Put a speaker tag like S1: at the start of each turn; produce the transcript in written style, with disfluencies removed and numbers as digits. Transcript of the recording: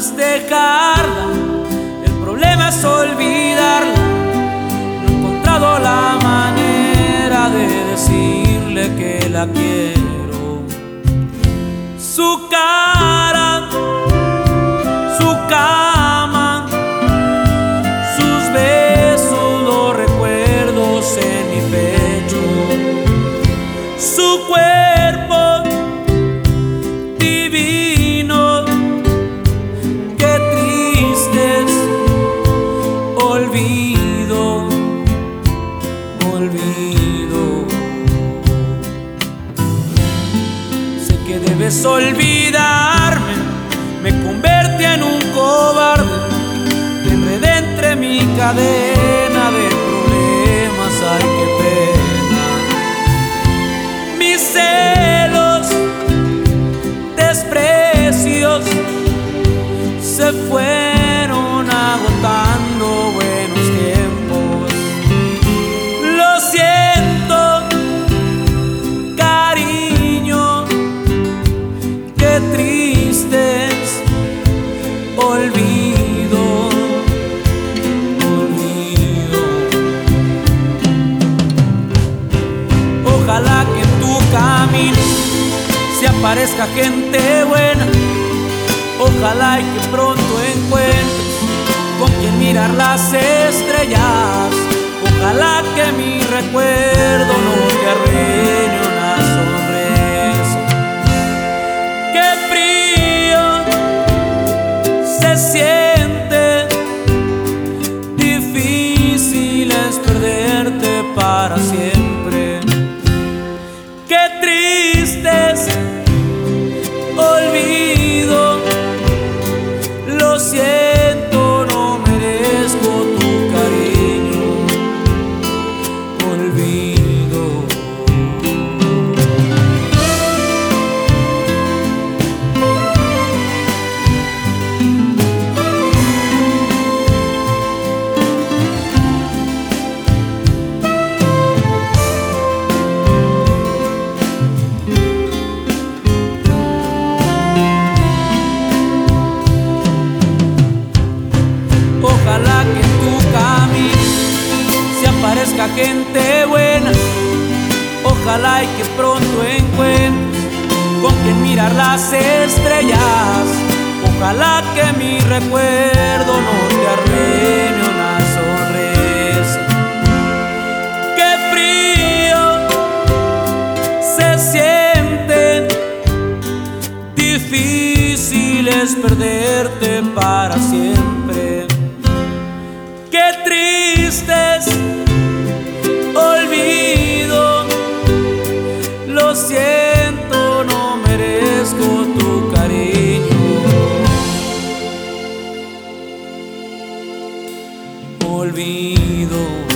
S1: es dejarla, el problema es olvidarla. No he encontrado la manera de decirle que la quiero. Su cara, su cama, sus besos, los recuerdos en mi pecho. Su cuerpo divino, qué tristes olvido, olvido. Sé que debes olvidarme, me convertí en un cobarde, te enredé entre mi cadena de problemas, ay qué pena. Mis celos, desprecios, se fueron agotando buenos tiempos. Lo siento, cariño, qué tristes olvido, olvido. Ojalá que en tu camino se aparezca gente buena. Ojalá y que pronto encuentres con quien mirar las estrellas. Ojalá que mi recuerdo no te arruine una sonrisa. Qué frío se siente, difícil es perderte para siempre. Qué tristes olvido, lo siento, no merezco tu cariño, olvido. Ojalá que en tu camino se aparezca gente buena. Ojalá y que pronto encuentres con quien mirar las estrellas. Ojalá que mi recuerdo no te arruine una sonrisa. Qué frío se siente, difícil es perderte para siempre. Qué tristes olvido, lo siento, no merezco tu cariño, olvido.